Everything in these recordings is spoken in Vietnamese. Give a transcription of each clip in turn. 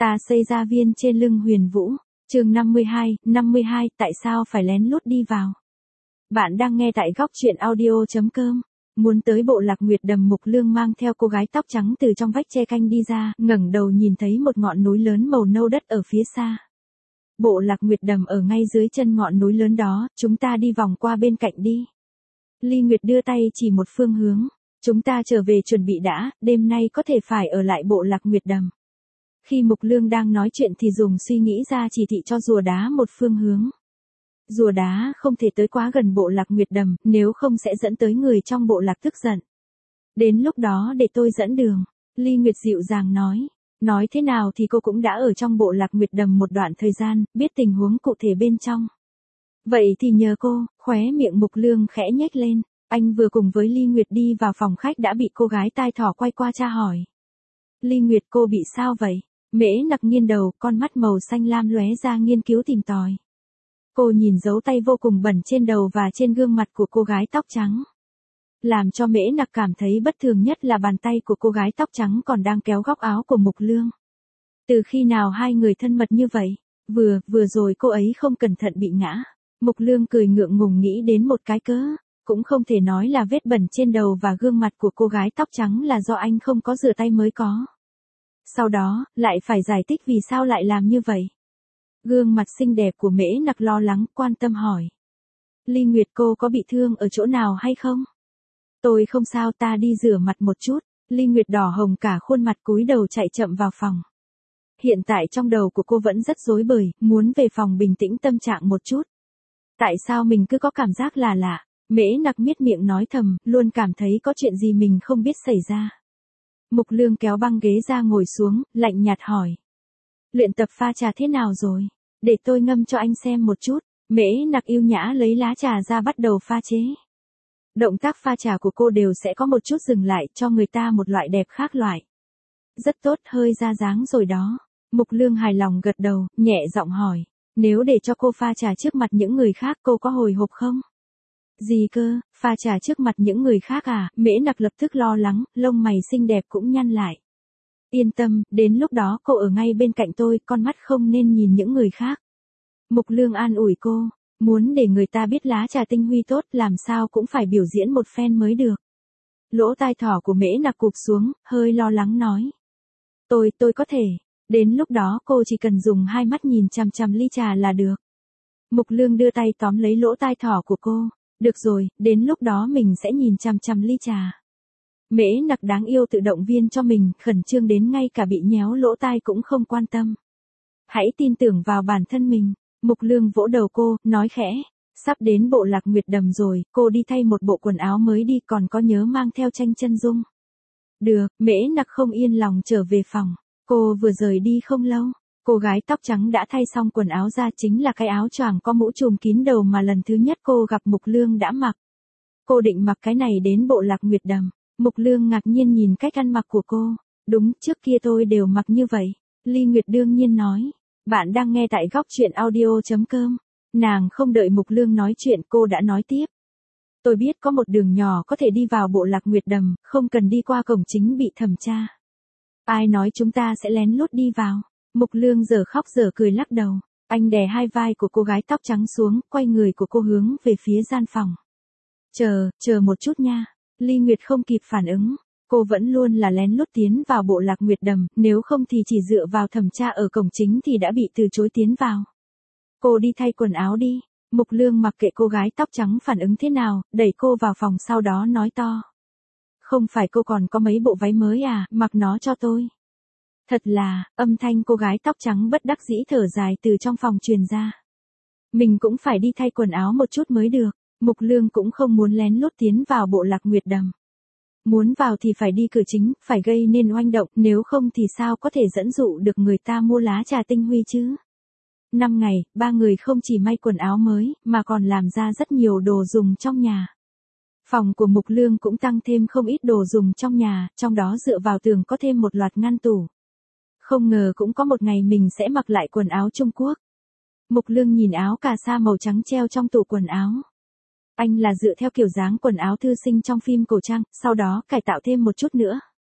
Ta xây ra viên trên lưng Huyền Vũ. Chương 52, tại sao phải lén lút đi vào? Bạn đang nghe tại góc truyện audio.com. Muốn tới bộ Lạc Nguyệt Đầm, Mục Lương mang theo cô gái tóc trắng từ trong vách tre canh đi ra, ngẩng đầu nhìn thấy một ngọn núi lớn màu nâu đất ở phía xa. Bộ Lạc Nguyệt Đầm ở ngay dưới chân ngọn núi lớn đó, chúng ta đi vòng qua bên cạnh đi. Ly Nguyệt đưa tay chỉ một phương hướng. Chúng ta trở về chuẩn bị đã, đêm nay có thể phải ở lại bộ Lạc Nguyệt Đầm. Khi Mục Lương đang nói chuyện thì dùng suy nghĩ ra chỉ thị cho rùa đá một phương hướng. Rùa đá không thể tới quá gần bộ Lạc Nguyệt Đầm, nếu không sẽ dẫn tới người trong bộ lạc tức giận. Đến lúc đó để tôi dẫn đường, Ly Nguyệt dịu dàng nói. Nói thế nào thì cô cũng đã ở trong bộ Lạc Nguyệt Đầm một đoạn thời gian, biết tình huống cụ thể bên trong. Vậy thì nhờ cô, khóe miệng Mục Lương khẽ nhếch lên. Anh vừa cùng với Ly Nguyệt đi vào phòng khách đã bị cô gái tai thỏ quay qua tra hỏi. Ly Nguyệt, cô bị sao vậy? Mễ Nặc nghiêng đầu, con mắt màu xanh lam lóe ra nghiên cứu tìm tòi. Cô nhìn dấu tay vô cùng bẩn trên đầu và trên gương mặt của cô gái tóc trắng. Làm cho Mễ Nặc cảm thấy bất thường nhất là bàn tay của cô gái tóc trắng còn đang kéo góc áo của Mục Lương. Từ khi nào hai người thân mật như vậy? Vừa rồi cô ấy không cẩn thận bị ngã. Mục Lương cười ngượng ngùng nghĩ đến một cái cớ. Cũng không thể nói là vết bẩn trên đầu và gương mặt của cô gái tóc trắng là do anh không có rửa tay mới có. Sau đó, lại phải giải thích vì sao lại làm như vậy. Gương mặt xinh đẹp của Mễ Nặc lo lắng, quan tâm hỏi. Ly Nguyệt, cô có bị thương ở chỗ nào hay không? Tôi không sao, ta đi rửa mặt một chút. Ly Nguyệt đỏ hồng cả khuôn mặt cúi đầu chạy chậm vào phòng. Hiện tại trong đầu của cô vẫn rất rối bời, muốn về phòng bình tĩnh tâm trạng một chút. Tại sao mình cứ có cảm giác là lạ? Mễ Nặc miết miệng nói thầm, luôn cảm thấy có chuyện gì mình không biết xảy ra. Mục Lương kéo băng ghế ra ngồi xuống, lạnh nhạt hỏi. Luyện tập pha trà thế nào rồi? Để tôi ngâm cho anh xem một chút. Mễ Nặc yêu nhã lấy lá trà ra bắt đầu pha chế. Động tác pha trà của cô đều sẽ có một chút dừng lại, cho người ta một loại đẹp khác loại. Rất tốt, hơi ra dáng rồi đó. Mục Lương hài lòng gật đầu, nhẹ giọng hỏi. Nếu để cho cô pha trà trước mặt những người khác cô có hồi hộp không? Gì cơ, pha trà trước mặt những người khác à? Mễ Nặc lập tức lo lắng, lông mày xinh đẹp cũng nhăn lại. Yên tâm, đến lúc đó cô ở ngay bên cạnh tôi, con mắt không nên nhìn những người khác. Mục Lương an ủi cô, muốn để người ta biết lá trà tinh huy tốt làm sao cũng phải biểu diễn một phen mới được. Lỗ tai thỏ của Mễ Nặc cụp xuống, hơi lo lắng nói. Tôi có thể, đến lúc đó cô chỉ cần dùng hai mắt nhìn chằm chằm ly trà là được. Mục Lương đưa tay tóm lấy lỗ tai thỏ của cô. Được rồi, đến lúc đó mình sẽ nhìn chằm chằm ly trà. Mễ Nặc đáng yêu tự động viên cho mình, khẩn trương đến ngay cả bị nhéo lỗ tai cũng không quan tâm. Hãy tin tưởng vào bản thân mình. Mục Lương vỗ đầu cô, nói khẽ. Sắp đến bộ Lạc Nguyệt Đầm rồi, cô đi thay một bộ quần áo mới đi, còn có nhớ mang theo tranh chân dung. Được, Mễ Nặc không yên lòng trở về phòng. Cô vừa rời đi không lâu. Cô gái tóc trắng đã thay xong quần áo ra, chính là cái áo choàng có mũ trùm kín đầu mà lần thứ nhất cô gặp Mục Lương đã mặc. Cô định mặc cái này đến bộ Lạc Nguyệt Đầm. Mục Lương ngạc nhiên nhìn cách ăn mặc của cô. Đúng, trước kia tôi đều mặc như vậy. Ly Nguyệt đương nhiên nói. Bạn đang nghe tại góc truyện audio.com. Nàng không đợi Mục Lương nói chuyện, cô đã nói tiếp. Tôi biết có một đường nhỏ có thể đi vào bộ Lạc Nguyệt Đầm, không cần đi qua cổng chính bị thẩm tra. Ai nói chúng ta sẽ lén lút đi vào? Mục Lương giờ khóc giờ cười lắc đầu. Anh đè hai vai của cô gái tóc trắng xuống, quay người của cô hướng về phía gian phòng. Chờ một chút nha. Ly Nguyệt không kịp phản ứng. Cô vẫn luôn là lén lút tiến vào bộ Lạc Nguyệt Đầm, nếu không thì chỉ dựa vào thẩm tra ở cổng chính thì đã bị từ chối tiến vào. Cô đi thay quần áo đi. Mục Lương mặc kệ cô gái tóc trắng phản ứng thế nào, đẩy cô vào phòng sau đó nói to. Không phải cô còn có mấy bộ váy mới à, mặc nó cho tôi. Thật là, âm thanh cô gái tóc trắng bất đắc dĩ thở dài từ trong phòng truyền ra. Mình cũng phải đi thay quần áo một chút mới được. Mục Lương cũng không muốn lén lút tiến vào bộ Lạc Nguyệt Đầm. Muốn vào thì phải đi cửa chính, phải gây nên oanh động, nếu không thì sao có thể dẫn dụ được người ta mua lá trà tinh huy chứ. 5 ngày, ba người không chỉ may quần áo mới, mà còn làm ra rất nhiều đồ dùng trong nhà. Phòng của Mục Lương cũng tăng thêm không ít đồ dùng trong nhà, trong đó dựa vào tường có thêm một loạt ngăn tủ. Không ngờ cũng có một ngày mình sẽ mặc lại quần áo Trung Quốc. Mục Lương nhìn áo cà sa màu trắng treo trong tủ quần áo. Anh là dựa theo kiểu dáng quần áo thư sinh trong phim cổ trang, sau đó cải tạo thêm một chút nữa.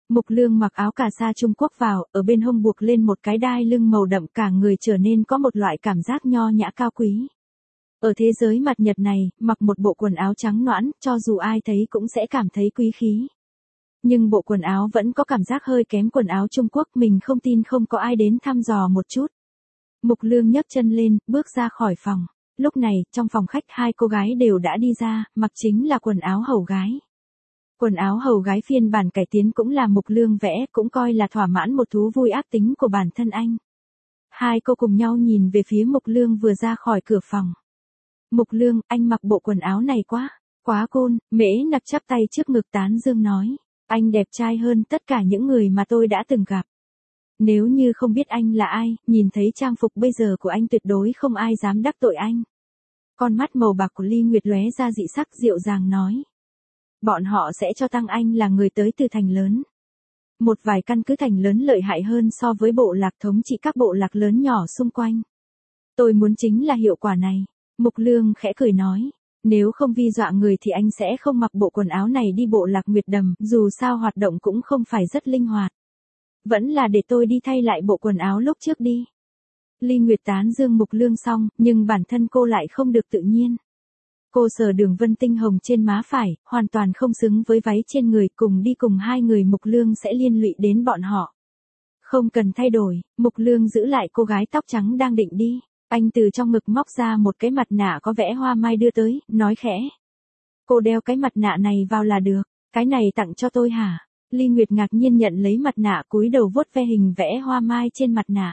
Mục Lương mặc áo cà sa Trung Quốc vào, ở bên hông buộc lên một cái đai lưng màu đậm, cả người trở nên có một loại cảm giác nho nhã cao quý. Ở thế giới mặt Nhật này, mặc một bộ quần áo trắng nõn, cho dù ai thấy cũng sẽ cảm thấy quý khí. Nhưng bộ quần áo vẫn có cảm giác hơi kém quần áo Trung Quốc, mình không tin không có ai đến thăm dò một chút. Mục Lương nhấc chân lên, bước ra khỏi phòng. Lúc này, trong phòng khách hai cô gái đều đã đi ra, mặc chính là quần áo hầu gái. Quần áo hầu gái phiên bản cải tiến cũng là Mục Lương vẽ, cũng coi là thỏa mãn một thú vui ác tính của bản thân anh. Hai cô cùng nhau nhìn về phía Mục Lương vừa ra khỏi cửa phòng. Mục Lương, anh mặc bộ quần áo này quá cool, Mễ Nặc chắp tay trước ngực tán dương nói. Anh đẹp trai hơn tất cả những người mà tôi đã từng gặp. Nếu như không biết anh là ai, nhìn thấy trang phục bây giờ của anh tuyệt đối không ai dám đắc tội anh. Con mắt màu bạc của Ly Nguyệt lóe ra dị sắc dịu dàng nói. Bọn họ sẽ cho tăng anh là người tới từ thành lớn. Một vài căn cứ thành lớn lợi hại hơn so với bộ lạc thống trị các bộ lạc lớn nhỏ xung quanh. Tôi muốn chính là hiệu quả này. Mục Lương khẽ cười nói. Nếu không vi dọa người thì anh sẽ không mặc bộ quần áo này đi bộ lạc Nguyệt Đầm, dù sao hoạt động cũng không phải rất linh hoạt. Vẫn là để tôi đi thay lại bộ quần áo lúc trước đi. Ly Nguyệt tán dương Mục Lương xong, nhưng bản thân cô lại không được tự nhiên. Cô sờ đường vân tinh hồng trên má phải, hoàn toàn không xứng với váy trên người, cùng đi cùng hai người Mục Lương sẽ liên lụy đến bọn họ. Không cần thay đổi, Mục Lương giữ lại cô gái tóc trắng đang định đi. Anh từ trong ngực móc ra một cái mặt nạ có vẽ hoa mai đưa tới, nói khẽ. Cô đeo cái mặt nạ này vào là được, cái này tặng cho tôi hả? Ly Nguyệt ngạc nhiên nhận lấy mặt nạ, cúi đầu vuốt ve hình vẽ hoa mai trên mặt nạ.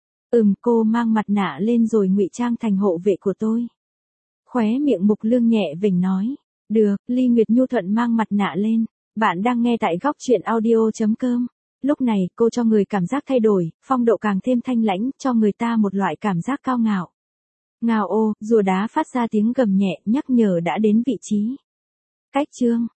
Cô mang mặt nạ lên rồi ngụy trang thành hộ vệ của tôi. Khóe miệng Mục Lương nhẹ vểnh nói. Được, Ly Nguyệt nhu thuận mang mặt nạ lên. Bạn đang nghe tại góc truyện audio.com. Lúc này, cô cho người cảm giác thay đổi, phong độ càng thêm thanh lãnh, cho người ta một loại cảm giác cao ngạo. Ngao ô, rùa đá phát ra tiếng gầm nhẹ, nhắc nhở đã đến vị trí. Cách chương